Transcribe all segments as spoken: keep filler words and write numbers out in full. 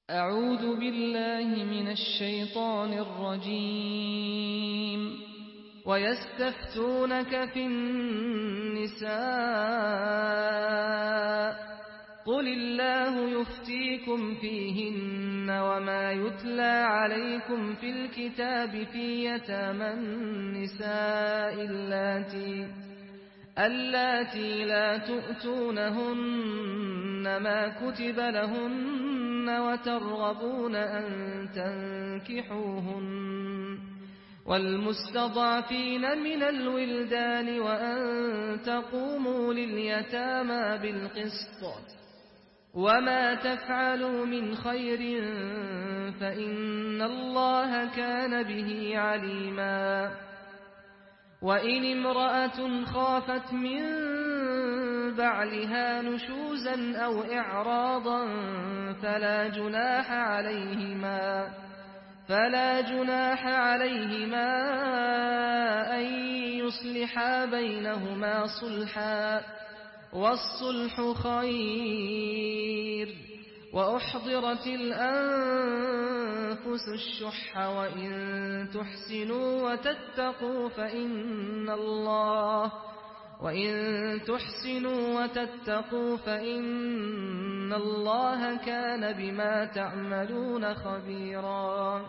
أعوذ بالله من الشيطان الرجيم. ويستفتونك في النساء قل الله يفتيكم فيهن وما يتلى عليكم في الكتاب في يتامى النساء اللاتي اللاتي لا تؤتونهن ما كتب لهن وترغبون أن تنكحوهن والمستضعفين من الولدان وأن تقوموا لليتامى بالقسط وما تفعلوا من خير فإن الله كان به عليما. وإن امرأة خافت من بعلها نشوزا أو إعراضا فلا جناح عليهما فلا جناح عليهما أن يصلحا بينهما صلحا والصلح خير. وأحضرت الأنفس الشح وإن تحسنوا وتتقوا فإن الله وإن تحسنوا وتتقوا فإن الله كان بما تعملون خبيرا.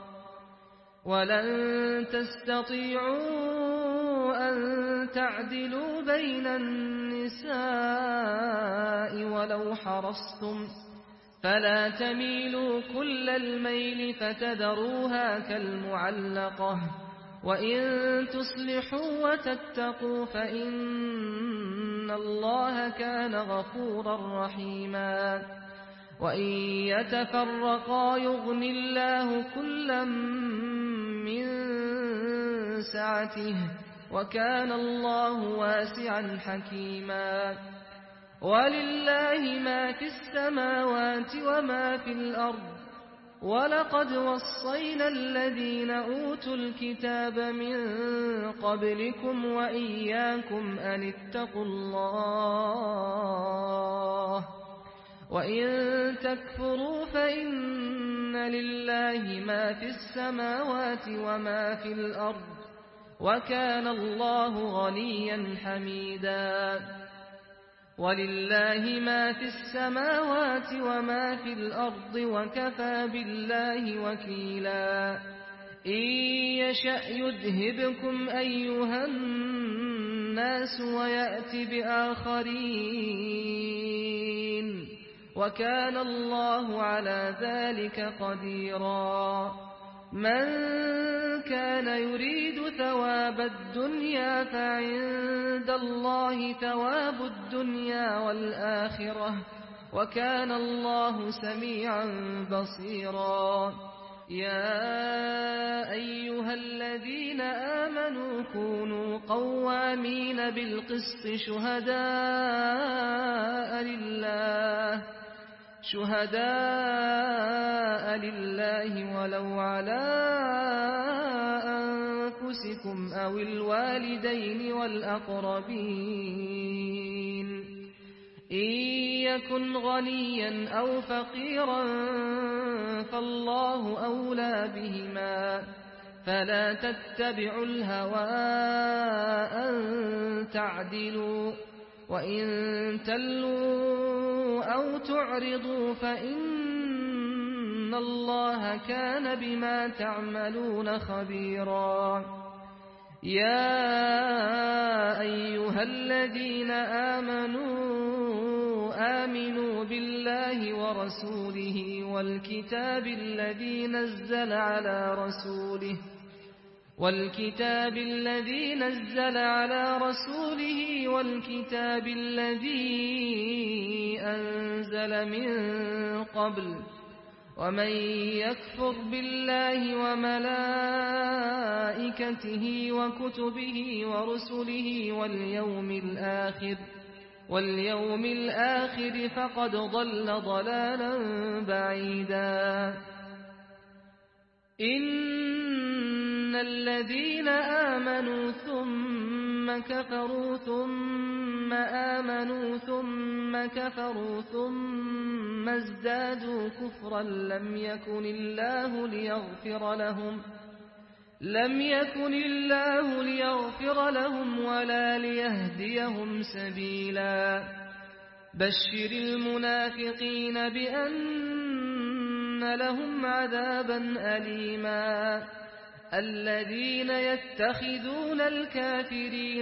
ولن تستطيعوا أن تعدلوا بين النساء ولو حرصتم فلا تميلوا كل الميل فتذروها كالمعلقة وإن تصلحوا وتتقوا فإن الله كان غفورا رحيما. وإن يتفرقا يغن الله كلا من سعته وكان الله واسعا حكيما. ولله ما في السماوات وما في الأرض ولقد وصينا الذين أوتوا الكتاب من قبلكم وإياكم أن اتقوا الله وإن تكفروا فإن لله ما في السماوات وما في الأرض وكان الله غنيا حميدا. ولله ما في السماوات وما في الأرض وكفى بالله وكيلا. إن يشأ يذهبكم أيها الناس ويأت بآخرين وكان الله على ذلك قديرا. من كان يريد ثواب الدنيا فعند الله ثواب الدنيا والآخرة وكان الله سميعا بصيرا. يا أيها الذين آمنوا كونوا قوامين بالقسط شهداء لله شهداء لله ولو على أنفسكم أو الوالدين والأقربين إن يكن غنيا أو فقيرا فالله أولى بهما فلا تتبعوا الهوى أن تعدلوا وإن تلوا أو تعرضوا فإن الله كان بما تعملون خبيرا. يا أيها الذين آمنوا آمنوا بالله ورسوله والكتاب الذي نزل على رسوله والكتاب الذي نزل على رسوله والكتاب الذي أنزل من قبل ومن يكفر بالله وملائكته وكتبه ورسله واليوم الآخر واليوم الآخر فقد ضل ضلالا بعيدا. إن الذين آمنوا ثم كفروا ثم ثم آمنوا ثم كفروا ثم ازدادوا كفرا لم يكن الله ليغفر لهم لم يكن الله ليغفر لهم ولا ليهديهم سبيلا بشر المنافقين بأن لهم عذابا أليما الذين يتخذون الكافرين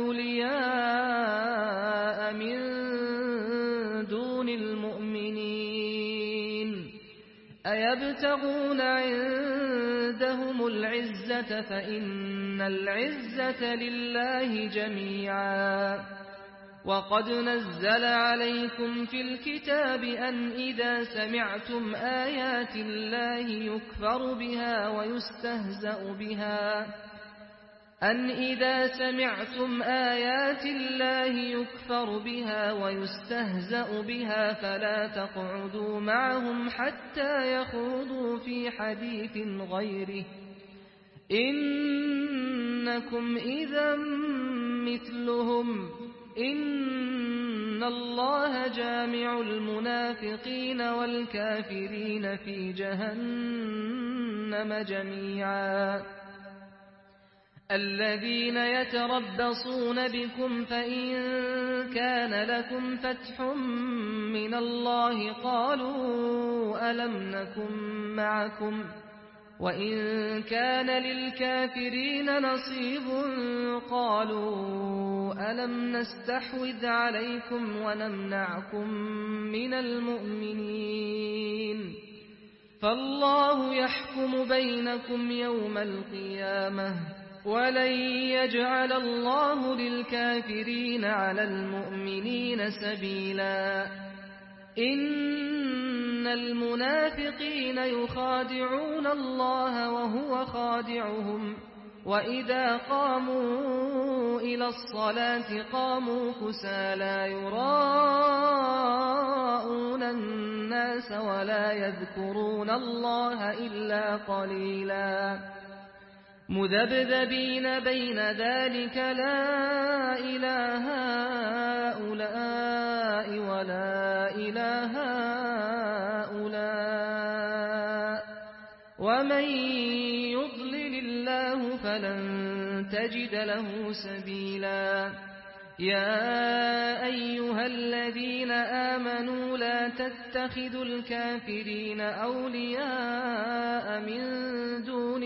أولياء من دون المؤمنين أيبتغون عندهم العزة فإن العزة لله جميعا وقد نزل عليكم في الكتاب أن إذا سمعتم آيات الله يكفر بها ويستهزأ بها أن إذا سمعتم آيات الله يكفر بها ويستهزأ بها فلا تقعدوا معهم حتى يخوضوا في حديث غيره إنكم إذا مثلهم إن الله جامع المنافقين والكافرين في جهنم جميعا الذين يتربصون بكم فإن كان لكم فتح من الله قالوا ألم نكن معكم وإن كان للكافرين نصيب قالوا ألم نستحوذ عليكم ونمنعكم من المؤمنين فالله يحكم بينكم يوم القيامة ولن يجعل الله للكافرين على المؤمنين سبيلا إن المنافقين يخادعون الله وهو خادعهم وإذا قاموا إلى الصلاة قاموا كسالى يراءون الناس ولا يذكرون الله إلا قليلا مذبذبين بين ذلك لا إله هؤلاء ولا إله هؤلاء ومن يضلل الله فلن تجد له سبيلا يا أيها الذين آمنوا لا تتخذوا الكافرين أولياء من دون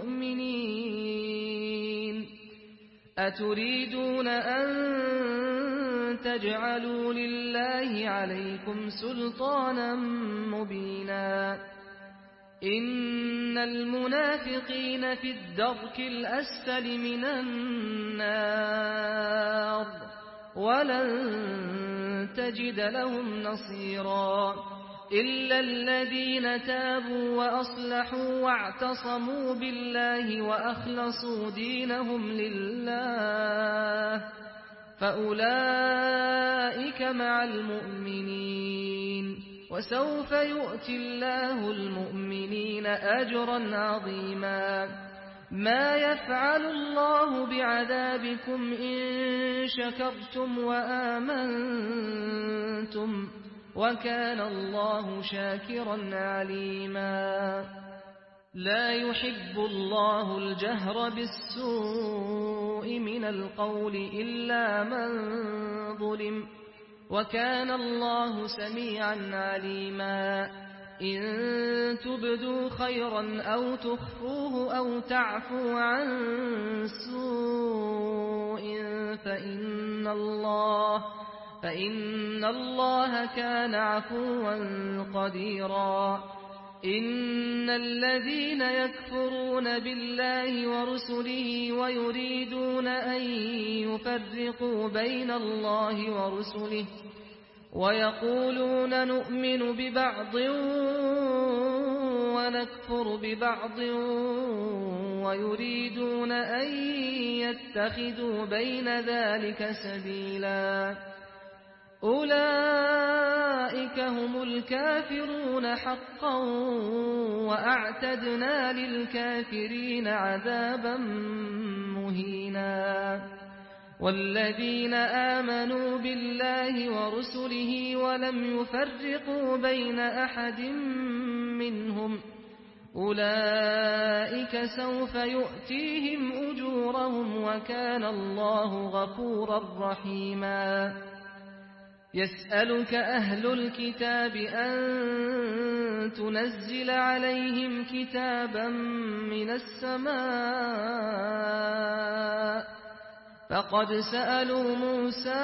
المؤمنين أتريدون أن تجعلوا لله عليكم سلطانا مبينا إن المنافقين في الدرك الأسفل من النار ولن تجد لهم نصيرا إلا الذين تابوا وأصلحوا واعتصموا بالله وأخلصوا دينهم لله فأولئك مع المؤمنين وسوف يؤتي الله المؤمنين أجرا عظيما ما يفعل الله بعذابكم إن شكرتم وآمنتم وكان الله شاكرا عليما لا يحب الله الجهر بالسوء من القول إلا من ظلم وكان الله سميعا عليما إن تبدوا خيرا أو تخفوه أو تعفو عن سوء فإن الله فإن الله كان عفوا قديرا إن الذين يكفرون بالله ورسله ويريدون أن يفرقوا بين الله ورسله ويقولون نؤمن ببعض ونكفر ببعض ويريدون أن يتخذوا بين ذلك سبيلا أولئك هم الكافرون حقا وأعتدنا للكافرين عذابا مهينا والذين آمنوا بالله ورسله ولم يفرقوا بين أحد منهم أولئك سوف يؤتيهم أجورهم وكان الله غفورا رحيما. يسألك أهل الكتاب أن تنزل عليهم كتابا من السماء فقد سألوا موسى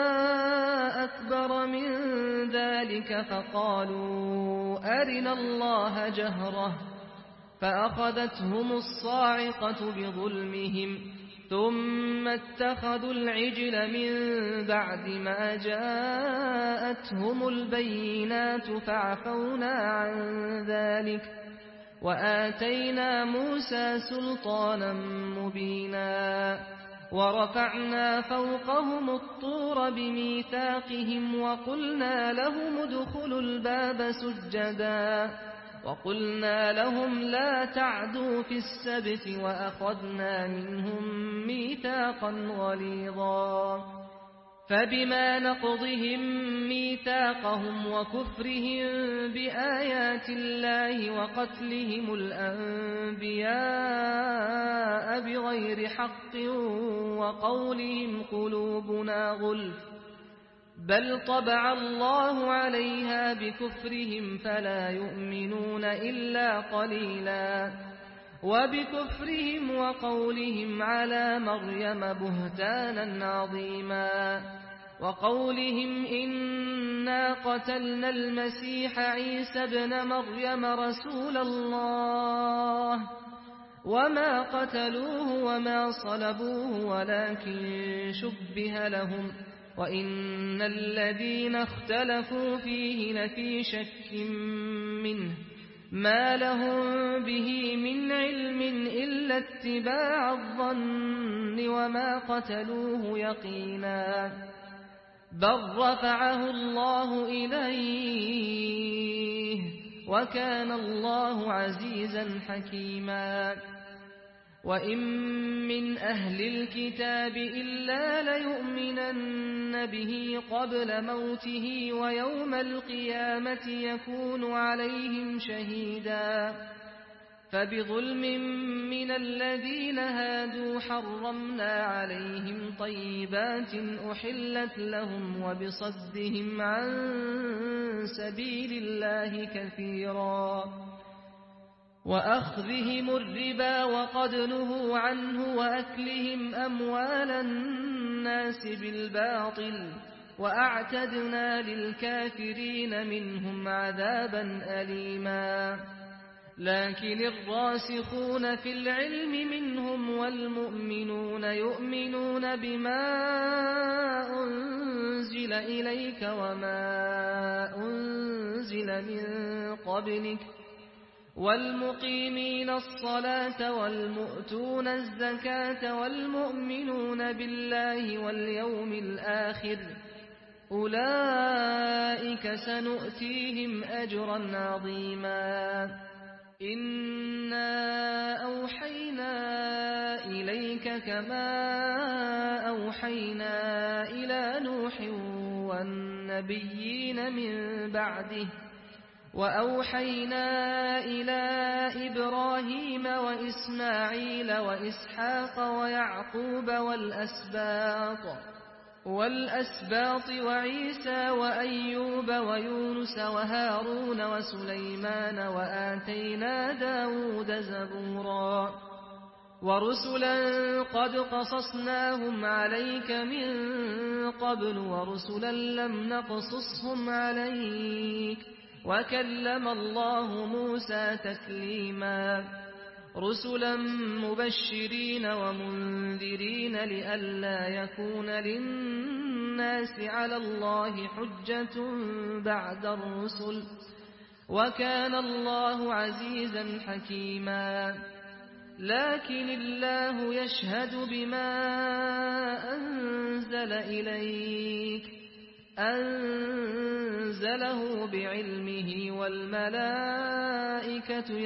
أكبر من ذلك فقالوا أرنا الله جهرة فأخذتهم الصاعقة بظلمهم ثم اتخذوا العجل من بعد ما جاءتهم البينات فعفونا عن ذلك وآتينا موسى سلطانا مبينا ورفعنا فوقهم الطور بميثاقهم وقلنا لهم ادخلوا الباب سجدا وقلنا لهم لا تعدوا في السبت وأخذنا منهم ميثاقا غليظا فبما نقضهم ميثاقهم وكفرهم بآيات الله وقتلهم الأنبياء بغير حق وقولهم قلوبنا غلف بل طبع الله عليها بكفرهم فلا يؤمنون إلا قليلا وبكفرهم وقولهم على مريم بهتانا عظيما وقولهم إنا قتلنا المسيح عيسى ابن مريم رسول الله وما قتلوه وما صلبوه ولكن شبه لهم وإن الذين اختلفوا فيه لفي شك منه ما لهم به من علم إلا اتباع الظن وما قتلوه يقينا بل رفعه الله إليه وكان الله عزيزا حكيما. وإن من أهل الكتاب إلا ليؤمنن به قبل موته ويوم القيامة يكون عليهم شهيدا فبظلم من الذين هادوا حرمنا عليهم طيبات أحلت لهم وبصدهم عن سبيل الله كثيرا وأخذهم الربا وقد نهوا عنه وأكلهم أموال الناس بالباطل وأعتدنا للكافرين منهم عذابا أليما. لكن الراسخون في العلم منهم والمؤمنون يؤمنون بما أنزل إليك وما أنزل من قبلك والمقيمين الصلاة والمؤتون الزكاة والمؤمنون بالله واليوم الآخر أولئك سنؤتيهم أجرا عظيما. إنا أوحينا إليك كما أوحينا إلى نوح والنبيين من بعده وأوحينا إلى إبراهيم وإسماعيل وإسحاق ويعقوب والأسباط والأسباط وعيسى وأيوب ويونس وهارون وسليمان وآتينا داود زبورا ورسلا قد قصصناهم عليك من قبل ورسلا لم نقصصهم عليك وكلم الله موسى تكليما. رسلا مبشرين ومنذرين لئلا يكون للناس على الله حجة بعد الرسل وكان الله عزيزا حكيما. لكن الله يشهد بما أنزل إليك أنزله بعلمه والملائكة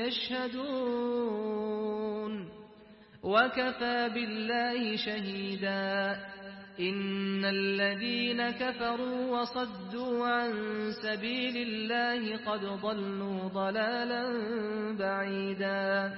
يشهدون وكفى بالله شهيدا. إن الذين كفروا وصدوا عن سبيل الله قد ضلوا ضلالا بعيدا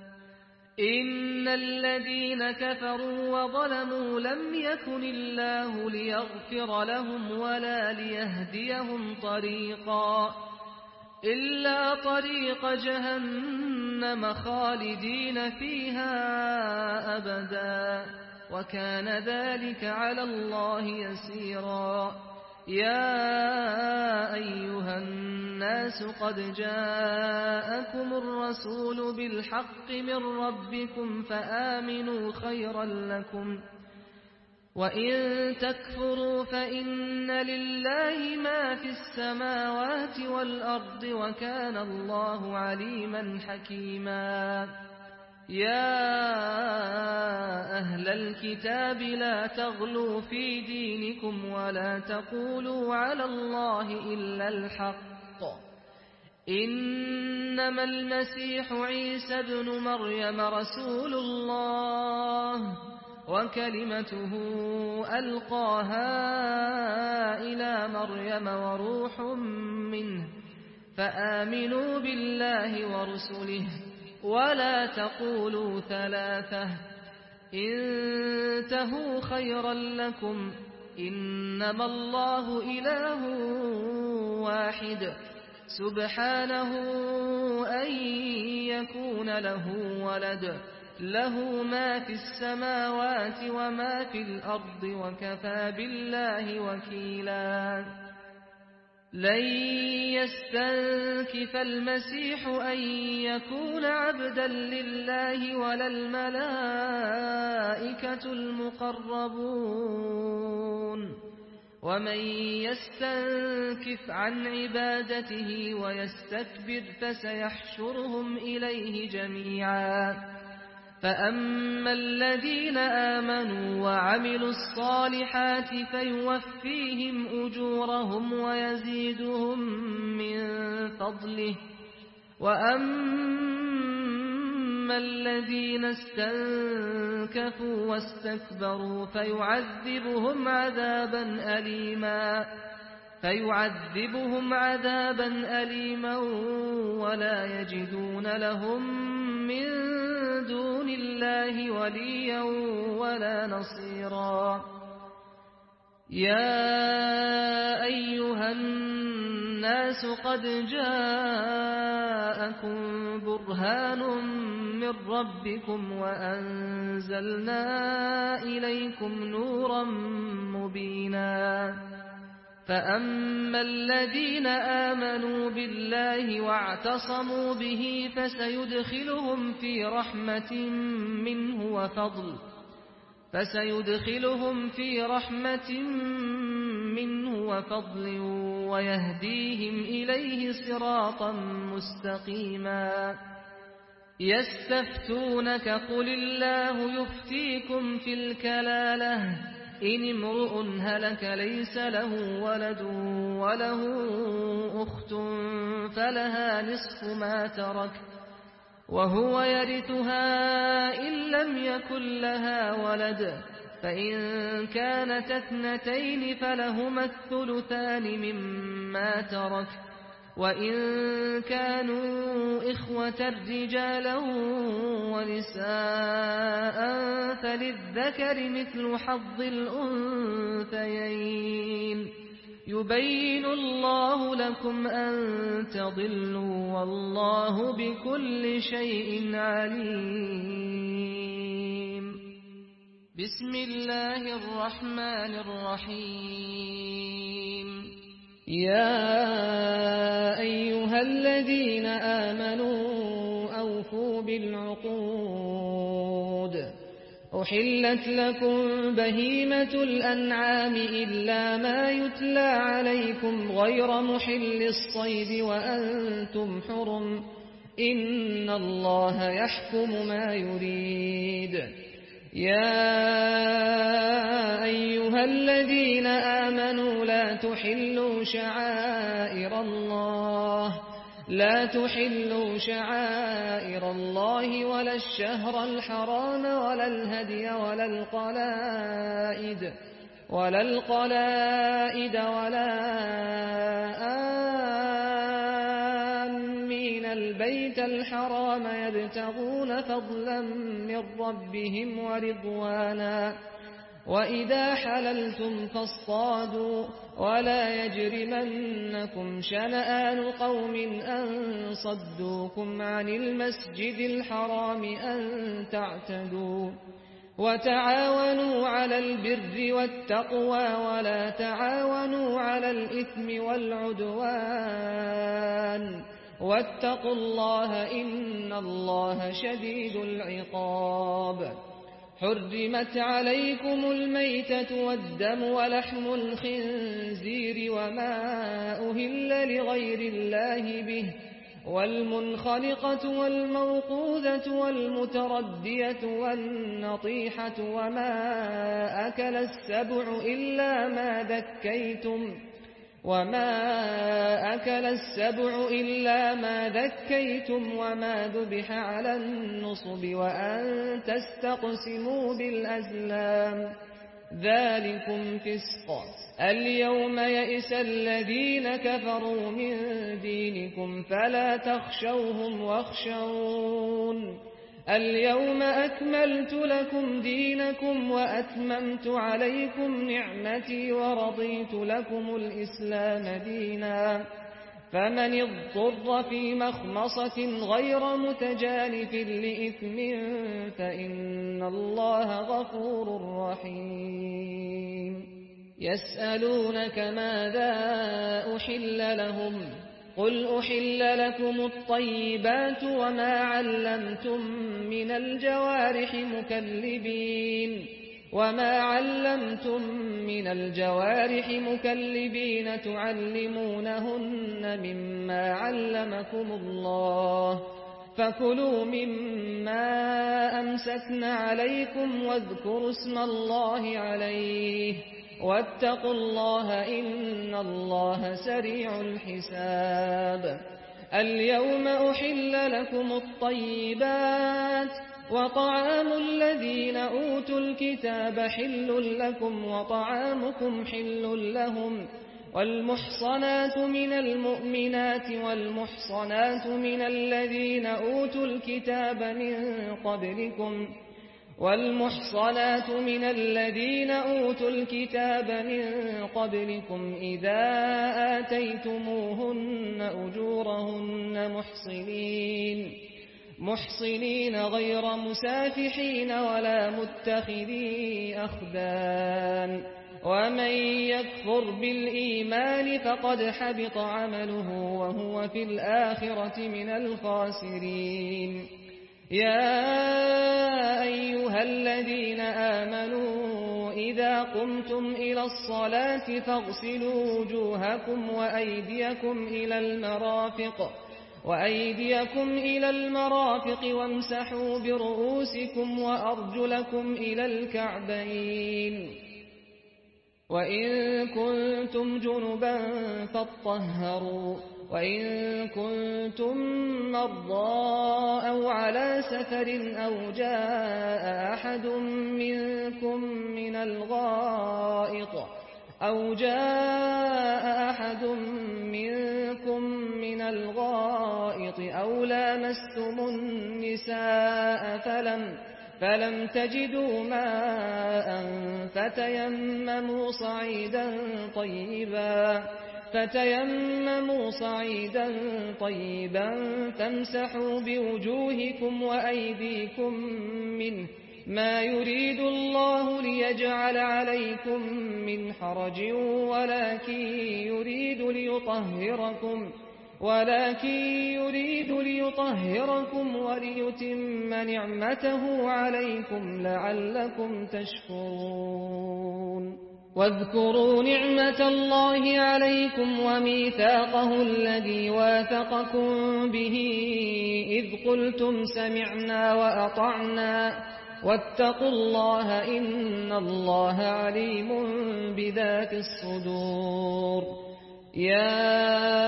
إن الذين كفروا وظلموا لم يكن الله ليغفر لهم ولا ليهديهم طريقا إلا طريق جهنم خالدين فيها أبدا وكان ذلك على الله يسيرا يا أيها الناس قد جاءكم الرسول بالحق من ربكم فآمنوا خيرا لكم وإن تكفروا فإن لله ما في السماوات والأرض وكان الله عليما حكيما يا أهل الكتاب لا تغلوا في دينكم ولا تقولوا على الله إلا الحق إنما المسيح عيسى ابن مريم رسول الله وكلمته ألقاها إلى مريم وروح منه فآمنوا بالله ورسله ولا تقولوا ثلاثة انتهوا خيرا لكم إنما الله إله واحد سبحانه أن يكون له ولد له ما في السماوات وما في الأرض وكفى بالله وكيلا لن يستنكف المسيح أن يكون عبدا لله ولا الملائكة المقربون ومن يستنكف عن عبادته ويستكبر فسيحشرهم إليه جميعا فأما الذين آمنوا وعملوا الصالحات فيوفيهم أجورهم ويزيدهم من فضله وأما الذين استنكفوا واستكبروا فيعذبهم عذابا أليما فيعذبهم عذابا أليما ولا يجدون لهم من دون الله وليا ولا نصيرا يا أيها الناس قد جاءكم برهان من ربكم وأنزلنا إليكم نورا مبينا فأما الذين آمنوا بالله واعتصموا به فسيدخلهم في رحمة منه وفضل فسيدخلهم في رحمة منه وفضل ويهديهم إليه صراطا مستقيما يستفتونك قل الله يفتيكم في الكلالة إن امرؤ هلك ليس له ولد وله أخت فلها نصف ما ترك وهو يرثها إن لم يكن لها ولد فإن كانت اثنتين فلهما الثلثان مما ترك وإن كانوا إخوة رجالا ونساء فللذكر مثل حظ الأنثيين يبين الله لكم أن تضلوا والله بكل شيء عليم بسم الله الرحمن الرحيم يا أيها الذين آمنوا أوفوا بالعقود أحلت لكم بهيمة الأنعام إلا ما يتلى عليكم غير محل الصيد وأنتم حرم إن الله يحكم ما يريد يا أيها الذين آمنوا لا تحلوا شعائر الله لا تحلوا شعائر الله ولا الشهر الحرام ولا الهدي ولا القلائد ولا القلائد ولا آمين البيت الحرام يبتغون فضلا من ربهم ورضوانا وإذا حللتم فاصطادوا ولا يجرمنكم شنآن قوم أن صدوكم عن المسجد الحرام أن تعتدوا وتعاونوا على البر والتقوى ولا تعاونوا على الإثم والعدوان واتقوا الله إن الله شديد العقاب. حرمت عليكم الميتة والدم ولحم الخنزير وما أهل لغير الله به والمنخنقة والموقوذة والمتردية والنطيحة وما أكل السبع إلا ما ذكيتم وما أكل السبع إلا ما ذكيتم وما ذبح على النصب وأن تستقسموا بالأزلام ذلكم فسق. اليوم يئس الذين كفروا من دينكم فلا تخشوهم واخشون اليوم أكملت لكم دينكم وأتممت عليكم نعمتي ورضيت لكم الإسلام دينا فمن اضطر في مخمصة غير متجانف لإثم فإن الله غفور رحيم. يسألونك ماذا أحل لهم قل أحل لكم الطيبات وما علمتم من الجوارح مكلبين وما علمتم من الجوارح مكلبين تعلمونهن مما علمكم الله فكلوا مما أمسكن عليكم واذكروا اسم الله عليه واتقوا الله إن الله سريع الحساب. اليوم أحل لكم الطيبات وطعام الذين أوتوا الكتاب حل لكم وطعامكم حل لهم والمحصنات من المؤمنات والمحصنات من الذين أوتوا الكتاب من قبلكم والمحصنات من الذين أوتوا الكتاب من قبلكم إذا آتيتموهن أجورهن محصنين محصنين غير مسافحين ولا متخذي أخدان ومن يكفر بالإيمان فقد حبط عمله وهو في الآخرة من الخاسرين. يا أيها الذين آمنوا إذا قمتم إلى الصلاة فاغسلوا وجوهكم وأيديكم إلى المرافق وأيديكم إلى المرافق وامسحوا برؤوسكم وأرجلكم إلى الكعبين وإن كنتم جنبا فاطهروا وإن كنتم مرضى أو على سفر أو جاء أحد منكم من الغائط أو جاء أحد منكم من الغائط أو لامستم النساء فلم فلم تجدوا ماء فتيمموا صعيدا طيبا فتيمموا صعيدا طيبا فامسحوا بوجوهكم وأيديكم منه ما يريد الله ليجعل عليكم من حرج ولكن يريد ليطهركم ولكن يريد ليطهركم وليتم نعمته عليكم لعلكم تشكرون. واذكروا نعمة الله عليكم وميثاقه الذي واثقكم به إذ قلتم سمعنا وأطعنا واتقوا الله إن الله عليم بذات الصدور. يا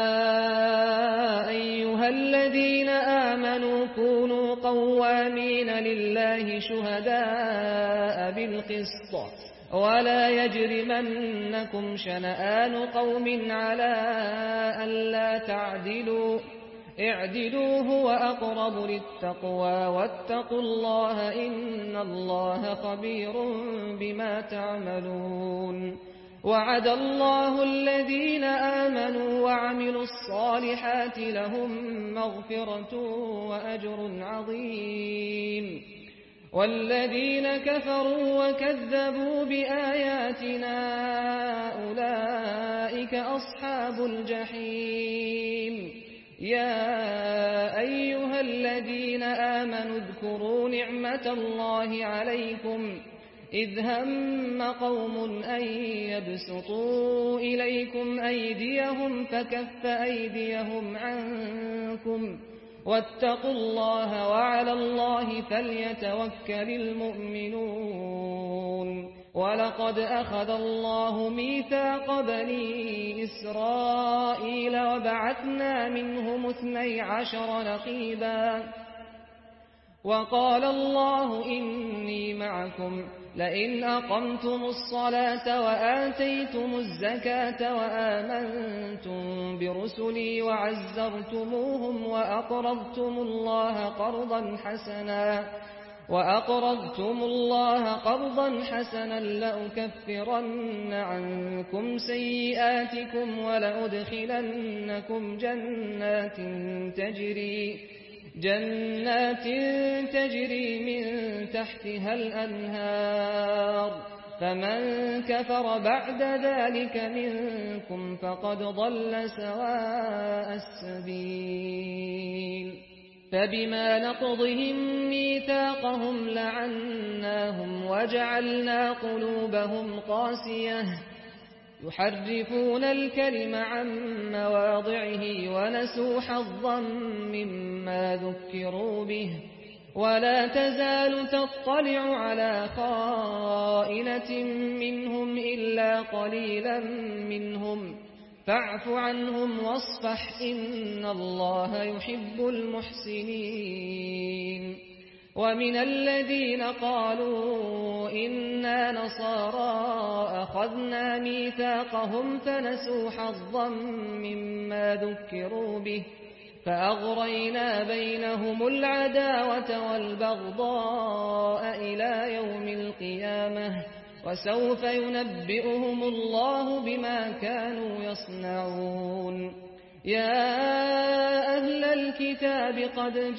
أيها الذين آمنوا كونوا قوامين لله شهداء بالقسط ولا يجرمنكم شنآن قوم على ألا تعدلوا اعدلوا هو أقرب للتقوى واتقوا الله إن الله خبير بما تعملون وعد الله الذين آمنوا وعملوا الصالحات لهم مغفرة وأجر عظيم والذين كفروا وكذبوا بآياتنا أولئك أصحاب الجحيم يا أيها الذين آمنوا اذكروا نعمة الله عليكم إذ هم قوم أن يبسطوا إليكم أيديهم فكف أيديهم عنكم واتقوا الله وعلى الله فليتوكل المؤمنون ولقد أخذ الله ميثاق بني إسرائيل وبعثنا منهم اثني عشر نقيبا وقال الله إني معكم لئن أقمتم الصلاة وآتيتم الزكاة وآمنتم برسلي وعزرتموهم وأقرضتم الله قرضا حسنا وأقرضتم الله قرضا حسنا لأكفرن عنكم سيئاتكم ولأدخلنكم جنات تجري جنات تجري من تحتها الأنهار فمن كفر بعد ذلك منكم فقد ضل سواء السبيل فبما نقضهم ميثاقهم لعناهم وجعلنا قلوبهم قاسية يحرفون الكلم عن مواضعه ونسوا حظا مما ذكروا به ولا تزال تطلع على خائنة منهم إلا قليلا منهم فاعف عنهم واصفح إن الله يحب المحسنين ومن الذين قالوا إنا نصارى أخذنا ميثاقهم فنسوا حظا مما ذكروا به فأغرينا بينهم العداوة والبغضاء إلى يوم القيامة وسوف ينبئهم الله بما كانوا يصنعون يا أهل الكتاب قد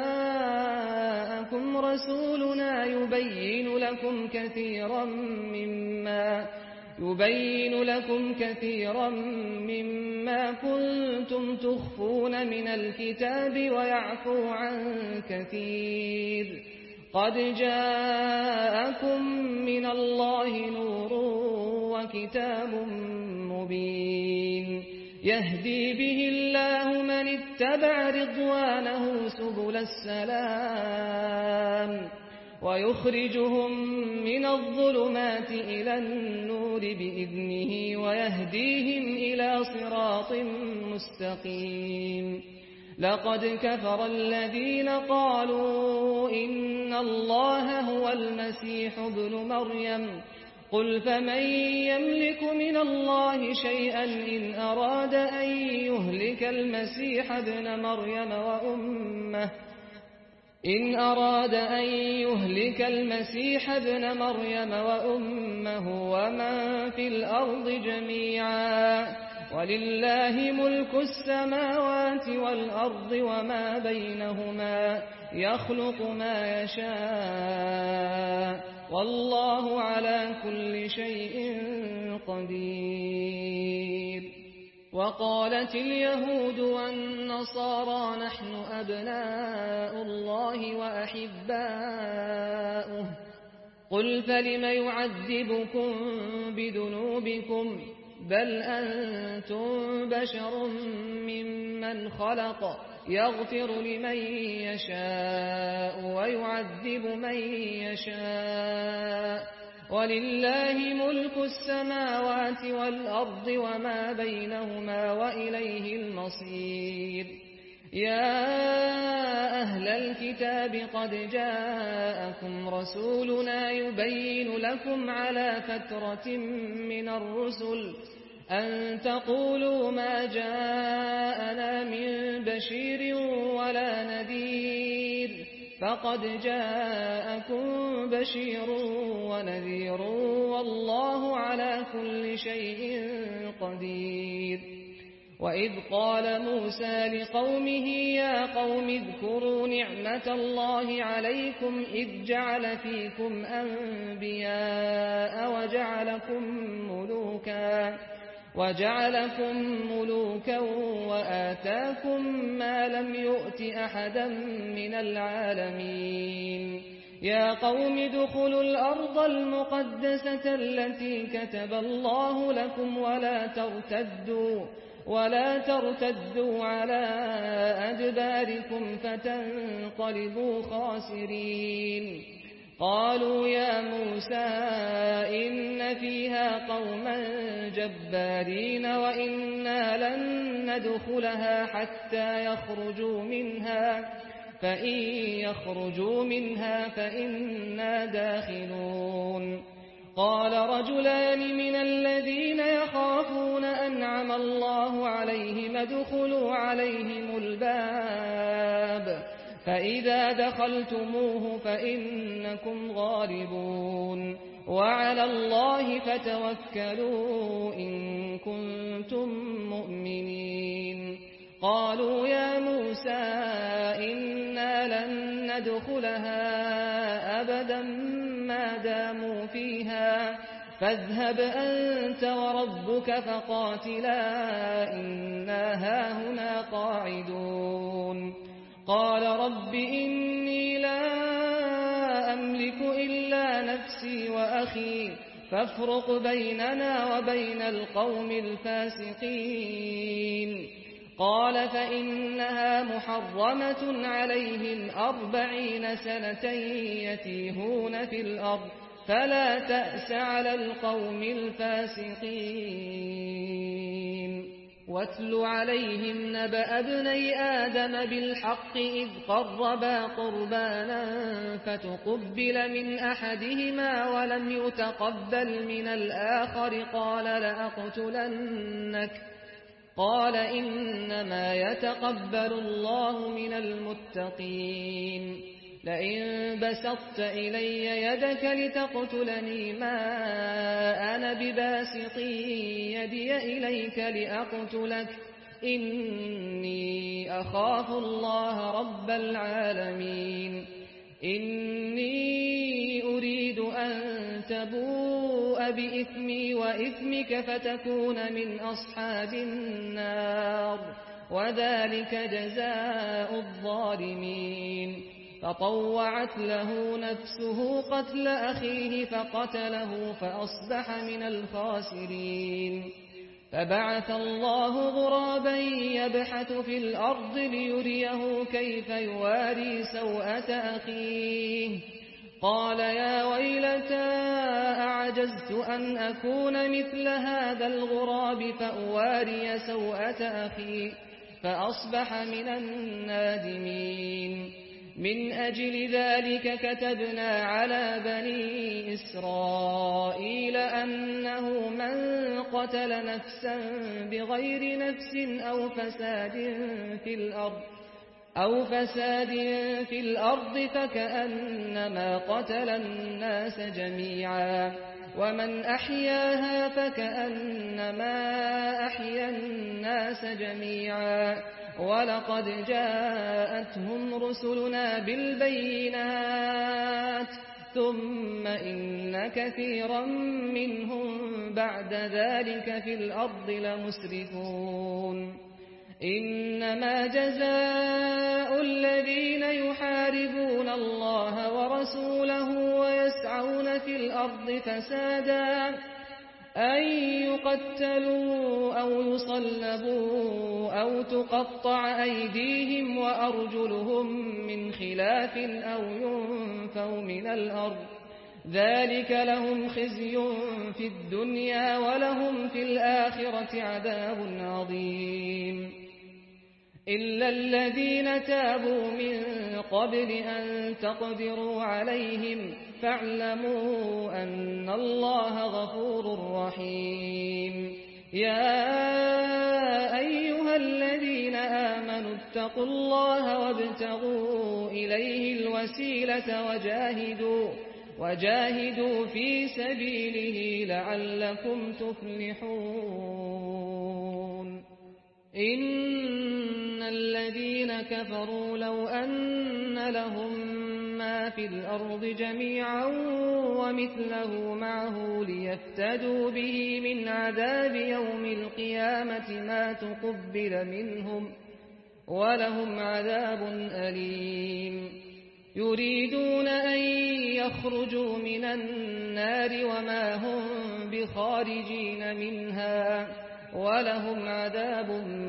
جاءكم رسولنا يبين لكم كثيرا مما يبين لكم كثيرا مما كنتم تخفون من الكتاب ويعفو عن كثير قد جاءكم من الله نور وكتاب مبين يهدي به الله من اتبع رضوانه سبل السلام ويخرجهم من الظلمات إلى النور بإذنه ويهديهم إلى صراط مستقيم لقد كفر الذين قالوا إن الله هو المسيح ابن مريم قل فمن يملك من الله شيئا إن أراد أن يهلك المسيح ابن مريم وأمه إن أراد أن يهلك المسيح ابن مريم وأمه ومن في الأرض جميعا ولله ملك السماوات والأرض وما بينهما يخلق ما يشاء والله على كل شيء قدير وقالت اليهود والنصارى نحن أبناء الله وأحباؤه قل فلم يعذبكم بذنوبكم بل أنتم بشر ممن خلق يغفر لمن يشاء ويعذب من يشاء ولله ملك السماوات والأرض وما بينهما وإليه المصير يا أهل الكتاب قد جاءكم رسولنا يبين لكم على فترة من الرسل أن تقولوا ما جاءنا من بشير ولا نذير فقد جاءكم بشير ونذير والله على كل شيء قدير. وإذ قال موسى لقومه يا قوم اذكروا نعمة الله عليكم إذ جعل فيكم أنبياء وجعلكم ملوكا وجعلكم ملوكا وآتاكم ما لم يؤت أحدا من العالمين. يا قوم ادخلوا الأرض المقدسة التي كتب الله لكم ولا ترتدوا ولا ترتدوا على أدباركم فتنقلبوا خاسرين. قالوا يا موسى إن فيها قوما جبارين وإنا لن ندخلها حتى يخرجوا منها فإن يخرجوا منها فإنا داخلون. قال رجلان من الذين يخافون أنعم الله عليهم ادخلوا عليهم الباب فإذا دخلتموه فإنكم غالبون وعلى الله فتوكلوا إن كنتم مؤمنين. قالوا يا موسى إنا لن ندخلها أبدا ما داموا فيها فاذهب أنت وربك فقاتلا إنا هاهنا قاعدون. قال رب إني لا أملك إلا نفسي وأخي فافرق بيننا وبين القوم الفاسقين. قال فإنها محرمة عليهم أربعين سنة يتيهون في الأرض فلا تأس على القوم الفاسقين. واتل عليهم نبأ ابني آدم بالحق إذ قربا قربانا فتقبل من أحدهما ولم يتقبل من الآخر قال لأقتلنك قال إنما يتقبل الله من المتقين. لئن بسطت إلي يدك لتقتلني ما أنا بباسط يدي إليك لأقتلك إني أخاف الله رب العالمين. إني أريد أن تبوء بإثمي وإثمك فتكون من أصحاب النار وذلك جزاء الظالمين. فطوعت له نفسه قتل أخيه فقتله فأصبح من الخاسرين. فبعث الله غرابا يبحث في الأرض ليريه كيف يواري سوءة أخيه قال يا ويلتى أعجزت أن أكون مثل هذا الغراب فأواري سوءة أخي فأصبح من النادمين. من أجل ذلك كتبنا على بني إسرائيل أنه من قتل نفسا بغير نفس أو فساد في الأرض أو فساد في الأرض فكأنما قتل الناس جميعا ومن أحياها فكأنما أحيا الناس جميعا ولقد جاءتهم رسلنا بالبينات ثم إن كثيرا منهم بعد ذلك في الأرض لمسرفون. إنما جزاء الذين يحاربون الله ورسوله ويسعون في الأرض فسادا أن يقتلوا أو يصلبوا أو تقطع أيديهم وأرجلهم من خلاف أو ينفوا من الأرض ذلك لهم خزي في الدنيا ولهم في الآخرة عذاب عظيم. إلا الذين تابوا من قبل أن تقدروا عليهم فاعلموا أن الله غفور رحيم. يا أيها الذين آمنوا اتقوا الله وابتغوا إليه الوسيلة وجاهدوا وجاهدوا في سبيله لعلكم تفلحون. إن الذين كفروا لو أن لهم ما في الأرض جميعا ومثله معه ليفتدوا به من عذاب يوم القيامة ما تقبل منهم ولهم عذاب أليم. يريدون أن يخرجوا من النار وما هم بخارجين منها ولهم عذاب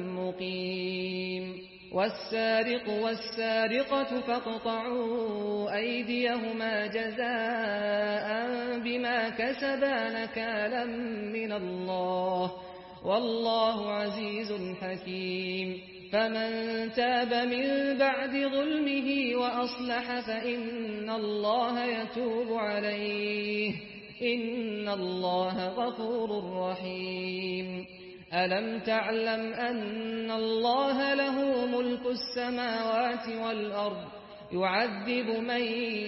مقيم. والسارق والسارقة فاقطعوا أيديهما جزاء بما كسبا نكالا من الله والله عزيز حكيم. فمن تاب من بعد ظلمه وأصلح فإن الله يتوب عليه إن الله غفور رحيم. ألم تعلم أن الله له ملك السماوات والأرض يعذب من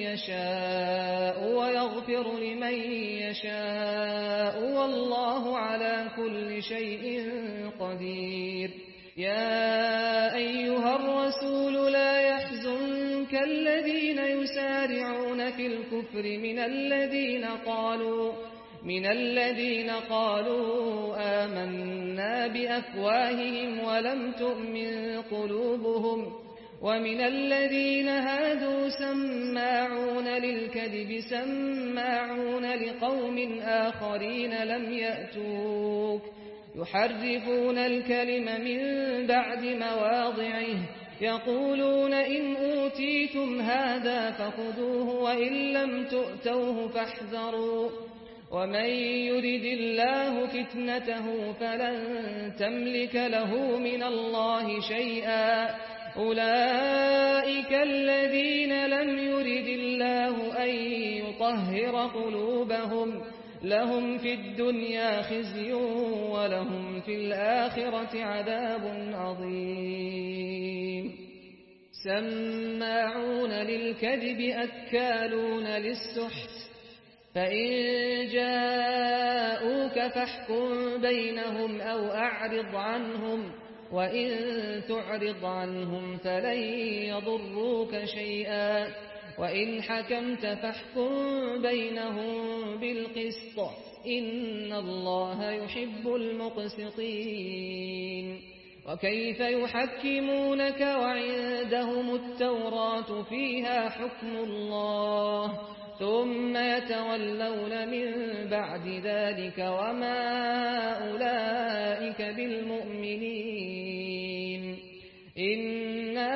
يشاء ويغفر لمن يشاء والله على كل شيء قدير. يا أيها الرسول لا يحزنك الذين يسارعون في الكفر من الذين قالوا من الذين قالوا آمنا بأفواههم ولم تؤمن قلوبهم ومن الذين هادوا سماعون للكذب سماعون لقوم آخرين لم يأتوك يحرفون الكلم من بعد مواضعه يقولون إن أوتيتم هذا فخذوه وإن لم تؤتوه فاحذروا ومن يرد الله فتنته فلن تملك له من الله شيئا أولئك الذين لم يرد الله أن يطهر قلوبهم لهم في الدنيا خزي ولهم في الآخرة عذاب عظيم. سماعون للكذب أكالون للسحت فإن جاءوك فاحكم بينهم أو أعرض عنهم وإن تعرض عنهم فلن يضروك شيئا وإن حكمت فاحكم بينهم بالقسط إن الله يحب المقسطين. وكيف يحكمونك وعندهم التوراة فيها حكم الله ثم يتولون من بعد ذلك وما أولئك بالمؤمنين. إنا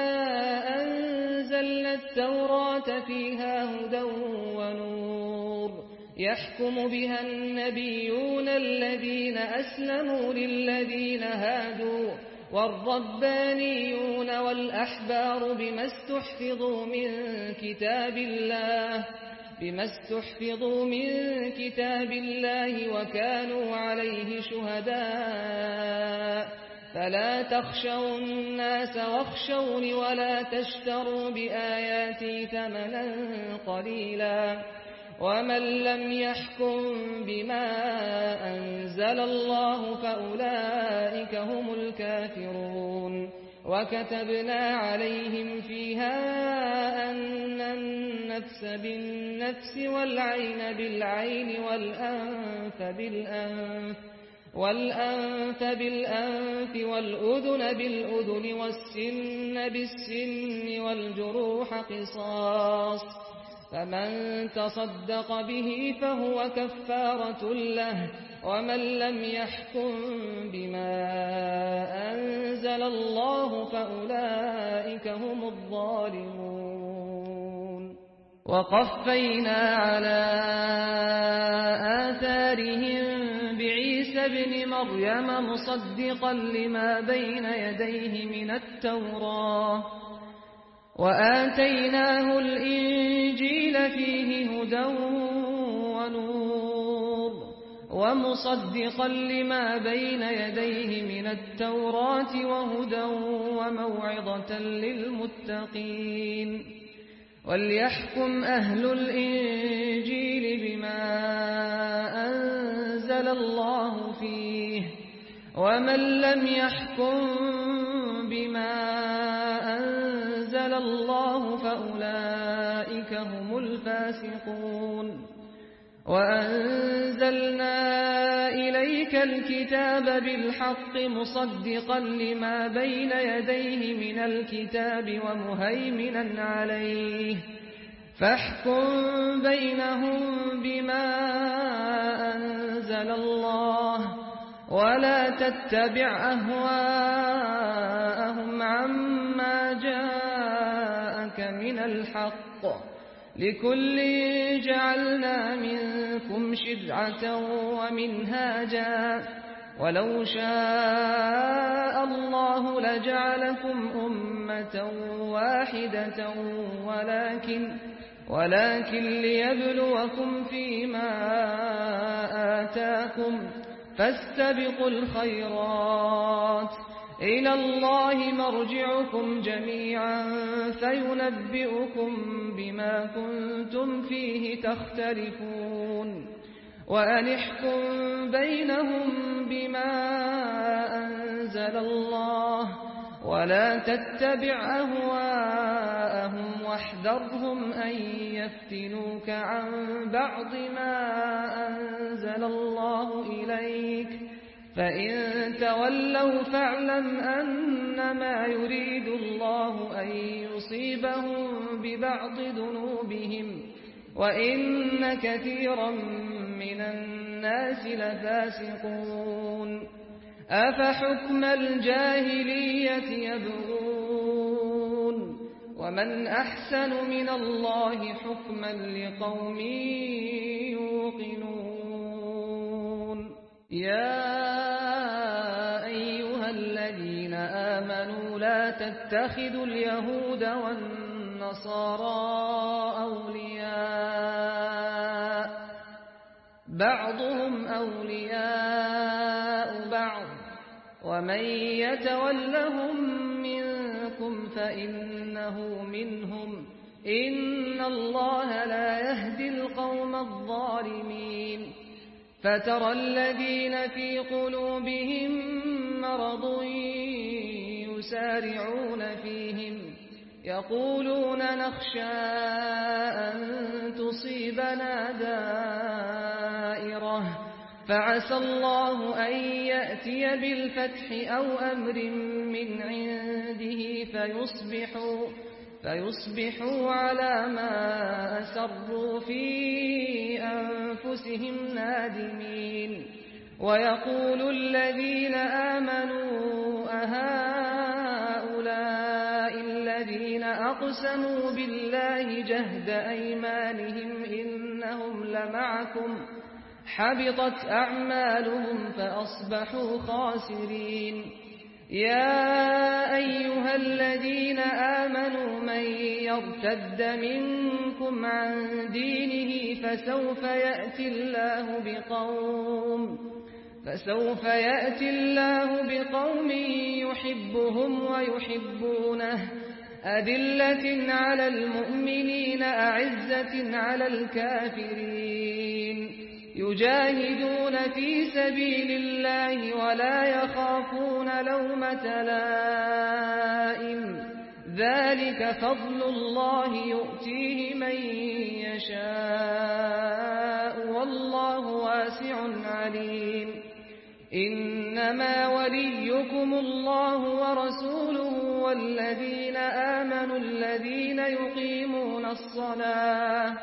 أنزلنا التوراة فيها هدى ونور يحكم بها النبيون الذين أسلموا للذين هادوا والربانيون والأحبار بما استحفظوا من كتاب الله بما استحفظوا من كتاب الله وكانوا عليه شهداء فلا تخشوا الناس واخشوني ولا تشتروا بآياتي ثمنا قليلا ومن لم يحكم بما أنزل الله فأولئك هم الكافرون. وكتبنا عليهم فيها أن النفس بالنفس والعين بالعين والأنف بالأنف والأنف بالأنف والأذن بالأذن والسن بالسن والجروح قصاص فمن تصدق به فهو كفارة له ومن لم يحكم بما أنزل الله فأولئك هم الظالمون. وقفينا على آثارهم بعيسى ابن مريم مصدقا لما بين يديه من التوراة وآتيناه الإنجيل فيه هدى ونور ومصدقا لما بين يديه من التوراة وهدى وموعظة للمتقين وليحكم أهل الإنجيل بما أنزل الله فيه ومن لم يحكم بما أنزل الله فأولئك هم الفاسقون وأنزلنا إليك الكتاب بالحق مصدقا لما بين يديه من الكتاب ومهيمنا عليه فاحكم بينهم بما أنزل الله ولا تتبع أهواءهم عما جاءك من الحق لكل جعلنا منكم شرعة ومنهاجا ولو شاء الله لجعلكم أمة واحدة ولكن ولكن ليبلوكم فيما آتاكم فاستبقوا الخيرات إلى الله مرجعكم جميعا فينبئكم بما كنتم فيه تختلفون وأنحكم بينهم بما أنزل الله ولا تتبع أهواءهم واحذرهم أن يفتنوك عن بعض ما أنزل الله إليك فإن تولوا فاعلم أنما يريد الله أن يصيبهم ببعض ذنوبهم وإن كثيرا من الناس لفاسقون أفحكم الجاهلية يبغون ومن أحسن من الله حكما لقوم يوقنون يا أيها الذين آمنوا لا تتخذوا اليهود والنصارى أولياء بعضهم أولياء بعض ومن يتولهم منكم فإنه منهم إن الله لا يهدي القوم الظالمين فترى الذين في قلوبهم مرض يسارعون فيهم يقولون نخشى أن تصيبنا دائرة فعسى الله أن يأتي بالفتح أو أمر من عنده فيصبحوا, فيصبحوا على ما أسروا في أنفسهم نادمين ويقول الذين آمنوا أهؤلاء الذين أقسموا بالله جهد أيمانهم إنهم لمعكم حبطت أعمالهم فأصبحوا خاسرين يا أيها الذين آمنوا من يرتد منكم عن دينه فسوف يأتي الله بقوم فسوف يأتي الله بقوم يحبهم ويحبونه أذلة على المؤمنين أعزة على الكافرين يجاهدون في سبيل الله ولا يخافون لومة لائم ذلك فضل الله يؤتيه من يشاء والله واسع عليم إنما وليكم الله ورسوله والذين آمنوا الذين يقيمون الصلاة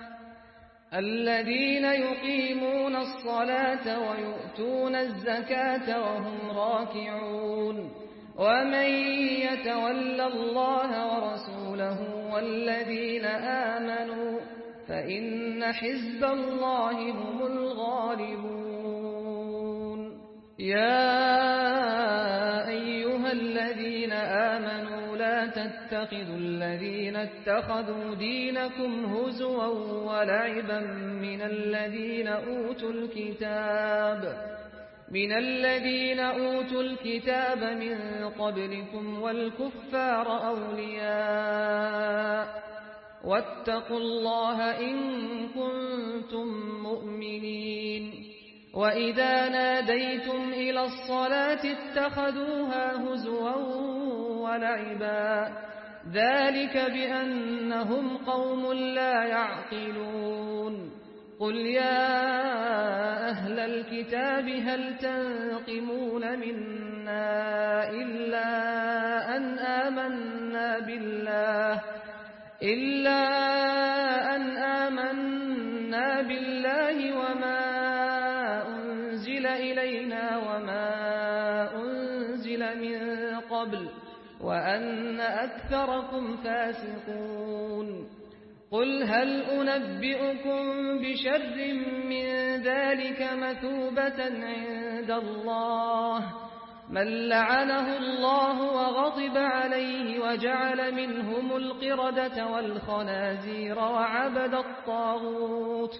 الذين يقيمون الصلاة ويؤتون الزكاة وهم راكعون ومن يتول الله ورسوله والذين آمنوا فإن حزب الله هم الغالبون يا أيها الذين آمنوا لا تتخذوا الذين اتخذوا دينكم هزوا ولعبا من الذين أوتوا الكتاب من الذين أوتوا الكتاب من قبلكم والكفار أولياء واتقوا الله إن كنتم مؤمنين. وإذا ناديتم إلى الصلاة اتخذوها هزوا ولعبا ذلك بأنهم قوم لا يعقلون. قل يا أهل الكتاب هل تنقمون منا إلا أن آمنا بالله إلا أن آمنا بالله وما أنزل إلينا وما أنزل من قبل وأن أكثركم فاسقون. قل هل أنبئكم بشر من ذلك مثوبة عند الله من لعنه الله وغضب عليه وجعل منهم القردة والخنازير وعبد الطاغوت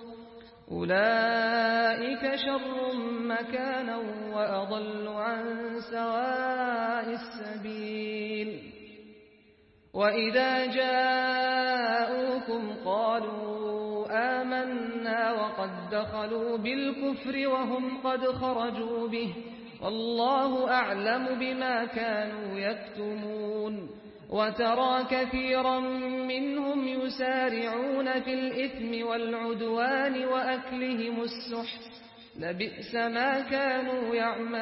أولئك شر مكانا وأضل عن سواء السبيل. وإذا جاءوكم قالوا آمنا وقد دخلوا بالكفر وهم قد خرجوا به والله أعلم بما كانوا يكتمون. وترى كثيرا منهم يسارعون في الإثم والعدوان وأكلهم السحت لبئس ما كانوا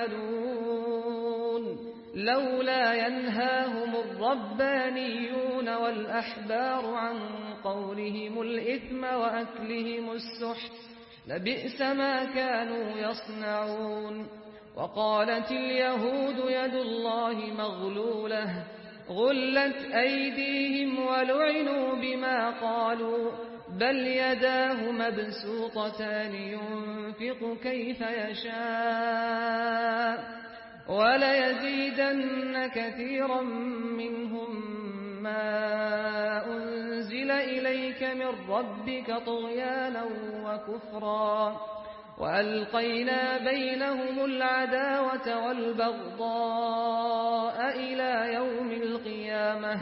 يعملون. لولا ينهاهم الربانيون والأحبار عن قولهم الإثم وأكلهم السحت لبئس ما كانوا يصنعون. وقالت اليهود يد الله مغلولة غلت أيديهم ولعنوا بما قالوا بل يداه مبسوطتان ينفق كيف يشاء وليزيدن كثيرا منهم ما أنزل إليك من ربك طغيانا وكفرا وألقينا بينهم العداوة والبغضاء إلى يوم القيامة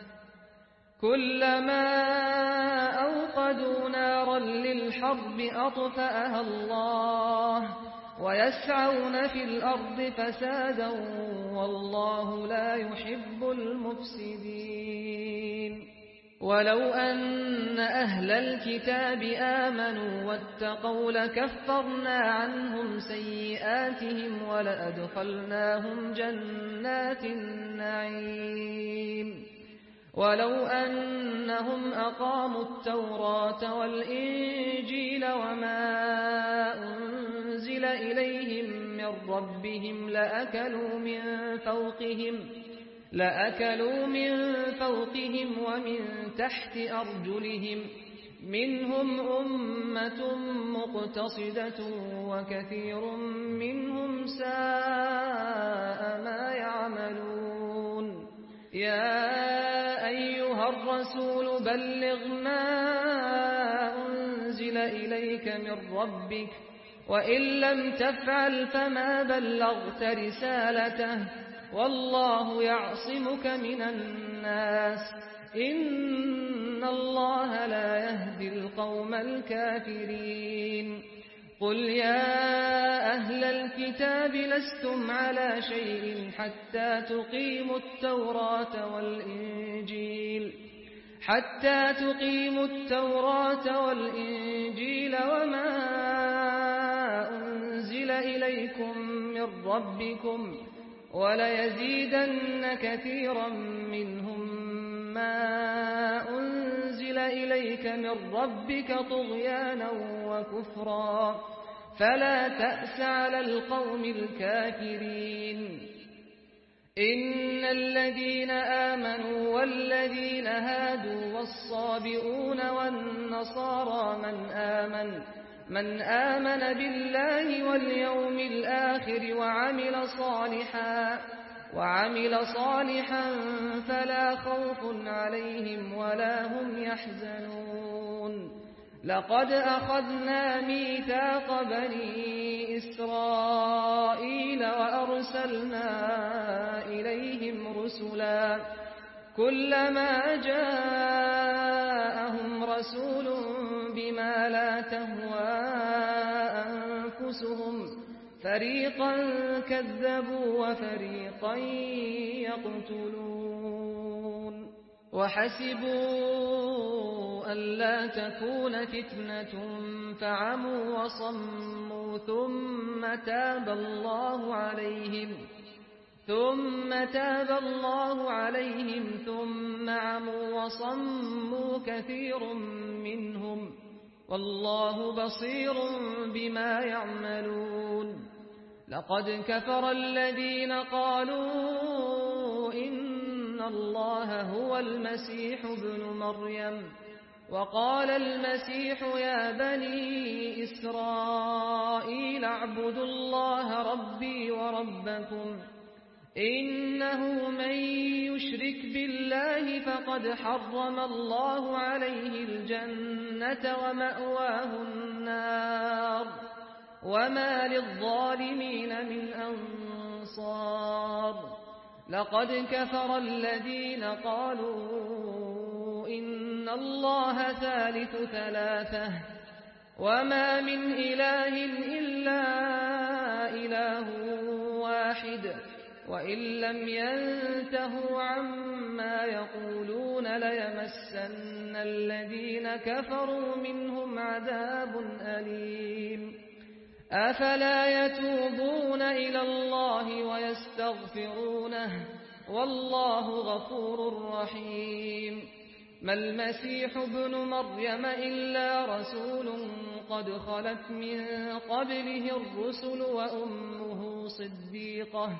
كلما أوقدوا نارا للحرب أطفأها الله ويسعون في الأرض فسادا والله لا يحب المفسدين. ولو أن أهل الكتاب آمنوا واتقوا لكفرنا عنهم سيئاتهم ولأدخلناهم جنات النعيم. ولو أنهم أقاموا التوراة والإنجيل وما أنزل إليهم من ربهم لأكلوا من فوقهم لأكلوا من فوقهم ومن تحت أرجلهم منهم أمة مقتصدة وكثير منهم ساء ما يعملون. يا أيها الرسول بلغ ما أنزل إليك من ربك وإن لم تفعل فما بلغت رسالته والله يعصمك من الناس إن الله لا يهدي القوم الكافرين. قل يا أهل الكتاب لستم على شيء حتى تقيموا التوراة والإنجيل حتى تقيموا التوراة والإنجيل وما أنزل إليكم من ربكم وليزيدن كثيرا منهم ما أنزل إليك من ربك طغيانا وكفرا فلا تأس على القوم الكافرين. إن الذين آمنوا والذين هادوا والصابئون والنصارى من آمن من آمن بالله واليوم الآخر وعمل صالحا وعمل صالحا فلا خوف عليهم ولا هم يحزنون لقد أخذنا ميثاق بني إسرائيل وأرسلنا إليهم رسلا كلما جاءهم رسول بما لا تهوى أنفسهم فريقا كذبوا وفريقا يقتلون وحسبوا ألا تكون فتنة فعموا وصموا ثم تاب الله عليهم ثم تاب الله عليهم ثم عموا وصموا كثير منهم والله بصير بما يعملون لقد كفر الذين قالوا إن الله هو المسيح ابن مريم وقال المسيح يا بني إسرائيل اعبدوا الله ربي وربكم إنه من يشرك بالله فقد حرم الله عليه الجنة ومأواه النار وما للظالمين من أنصار لقد كفر الذين قالوا إن الله ثالث ثلاثة وما من إله إلا إله واحد وإن لم ينتهوا عما يقولون ليمسن الذين كفروا منهم عذاب أليم أفلا يتوبون إلى الله ويستغفرونه والله غفور رحيم ما المسيح ابن مريم إلا رسول قد خلت من قبله الرسل وأمه صديقة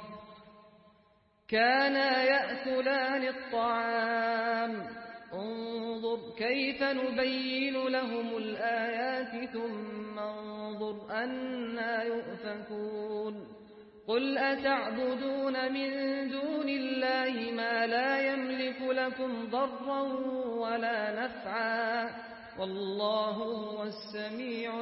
كانا يأكلان الطعام انظر كيف نبين لهم الآيات ثم انظر أنا يؤفكون قل أتعبدون من دون الله ما لا يملك لكم ضرا ولا نفعا والله هو السميع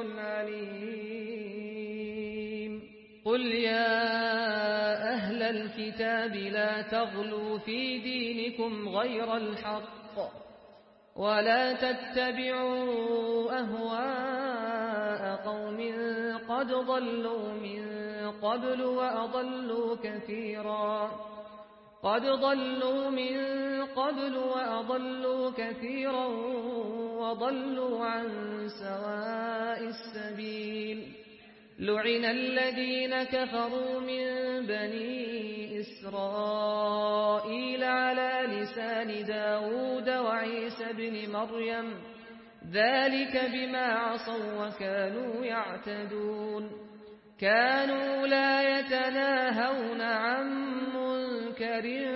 العليم قل يا أهل الكتاب لا تغلوا في دينكم غير الحق ولا تتبعوا أهواء قوم قد ضلوا من قبل وأضلوا كثيرا قد ضلوا من قبل وأضلوا كثيرا وضلوا عن سواء السبيل لعن الذين كفروا من بني إسرائيل على لسان داود وعيسى بن مريم ذلك بما عصوا وكانوا يعتدون كانوا لا يتناهون عن منكر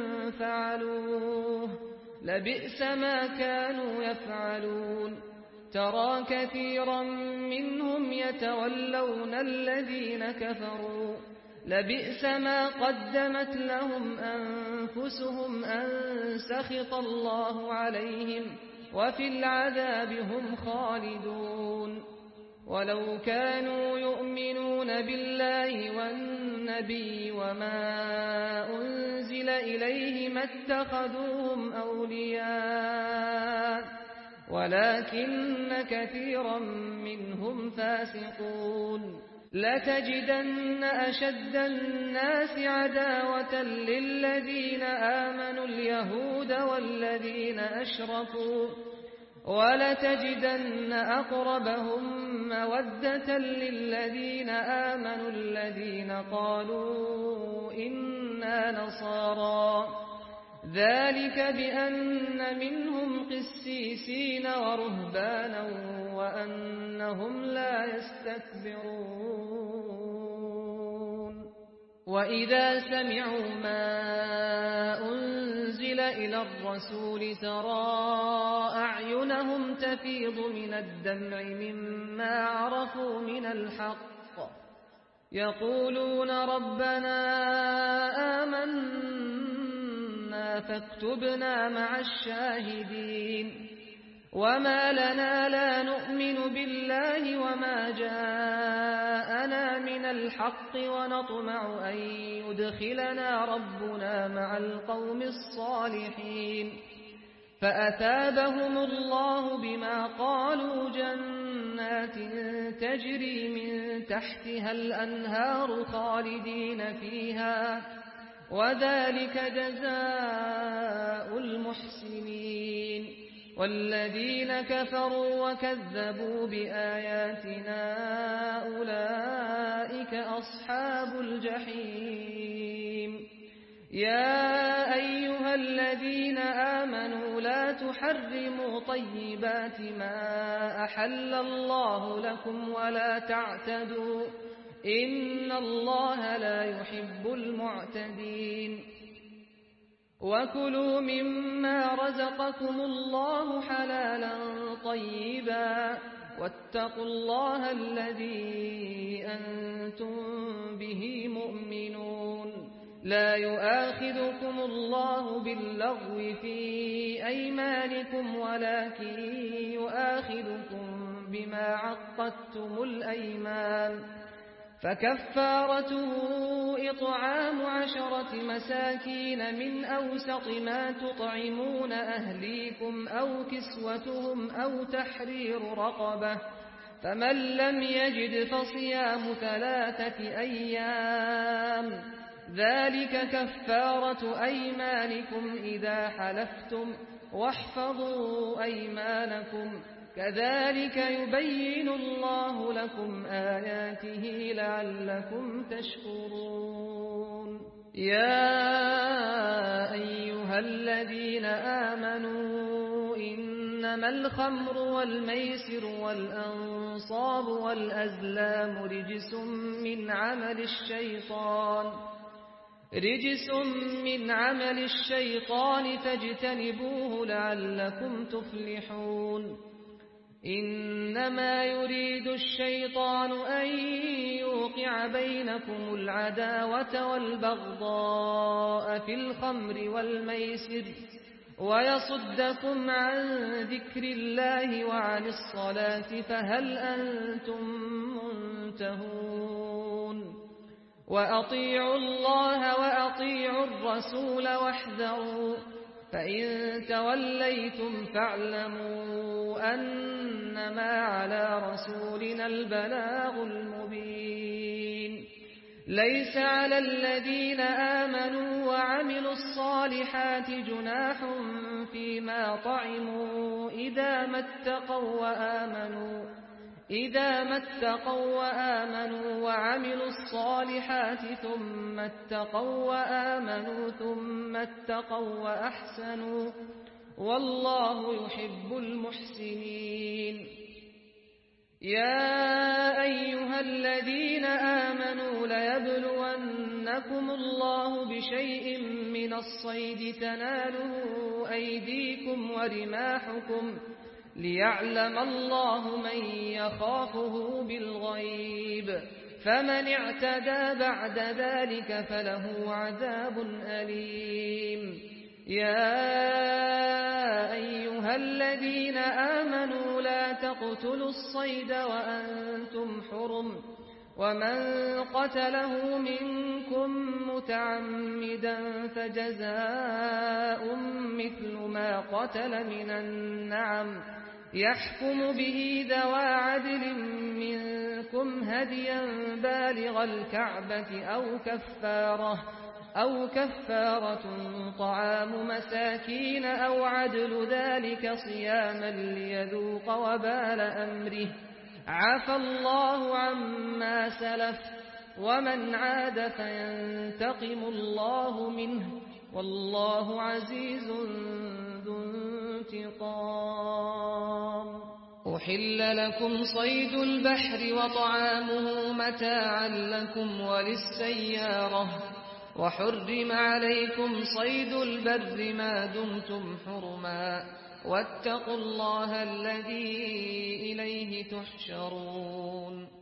فعلوه لبئس ما كانوا يفعلون ترى كثيرا منهم يتولون الذين كفروا لبئس ما قدمت لهم أنفسهم أن سخط الله عليهم وفي العذاب هم خالدون ولو كانوا يؤمنون بالله والنبي وما أنزل إليه ما اتخذوهم أولياء ولكن كثيرا منهم فاسقون لتجدن أشد الناس عداوة للذين آمنوا اليهود والذين أشركوا ولتجدن أقربهم مودة للذين آمنوا الذين قالوا إنا نصارى ذلك بأن منهم قسيسين ورهبانا وأنهم لا يستكبرون وإذا سمعوا ما أنزل إلى الرسول ترى أعينهم تفيض من الدمع مما عرفوا من الحق يقولون ربنا آمنا فاكتبنا مع الشاهدين وما لنا لا نؤمن بالله وما جاءنا من الحق ونطمع أن يدخلنا ربنا مع القوم الصالحين فأثابهم الله بما قالوا جنات تجري من تحتها الأنهار خالدين فيها وذلك جزاء المحسنين والذين كفروا وكذبوا بآياتنا أولئك أصحاب الجحيم يا أيها الذين آمنوا لا تحرموا طيبات ما أحل الله لكم ولا تعتدوا إن الله لا يحب المعتدين وكلوا مما رزقكم الله حلالا طيبا واتقوا الله الذي أنتم به مؤمنون لا يؤاخذكم الله باللغو في أيمانكم ولكن يؤاخذكم بما عقدتم الأيمان فكفارته إطعام عشرة مساكين من أوسط ما تطعمون أهليكم أو كسوتهم أو تحرير رقبة فمن لم يجد فصيام ثلاثة أيام ذلك كفارة أيمانكم إذا حلفتم واحفظوا أيمانكم كذلك يبين الله لكم آياته لعلكم تشكرون يا أيها الذين آمنوا إنما الخمر والميسر والأنصاب والأزلام رجس من عمل الشيطان رجس من عمل الشيطان فاجتنبوه لعلكم تفلحون إنما يريد الشيطان أن يوقع بينكم العداوة والبغضاء في الخمر والميسر ويصدكم عن ذكر الله وعن الصلاة فهل أنتم منتهون وأطيعوا الله وأطيعوا الرسول واحذروا فإن توليتم فاعلموا أنما على رسولنا البلاغ المبين ليس على الذين آمنوا وعملوا الصالحات جناح فيما طعموا إذا ما اتقوا وآمنوا إذا ما اتقوا وآمنوا وعملوا الصالحات ثم اتقوا وآمنوا ثم اتقوا وأحسنوا والله يحب المحسنين يا أيها الذين آمنوا ليبلونكم الله بشيء من الصيد تناله أيديكم ورماحكم ليعلم الله من يخافه بالغيب فمن اعتدى بعد ذلك فله عذاب أليم يا أيها الذين آمنوا لا تقتلوا الصيد وأنتم حرم ومن قتله منكم متعمدا فجزاء مثل ما قتل من النعم يحكم به ذوى عدل منكم هديا بالغ الكعبة أو كفارة أو كفارة طعام مساكين أو عدل ذلك صياما ليذوق وبال أمره عفى الله عما سلف ومن عاد فينتقم الله منه والله عزيز ذو انتقام أحل لكم صيد البحر وطعامه متاعا لكم وللسيارة وحرم عليكم صيد البر ما دمتم حرما واتقوا الله الذي إليه تحشرون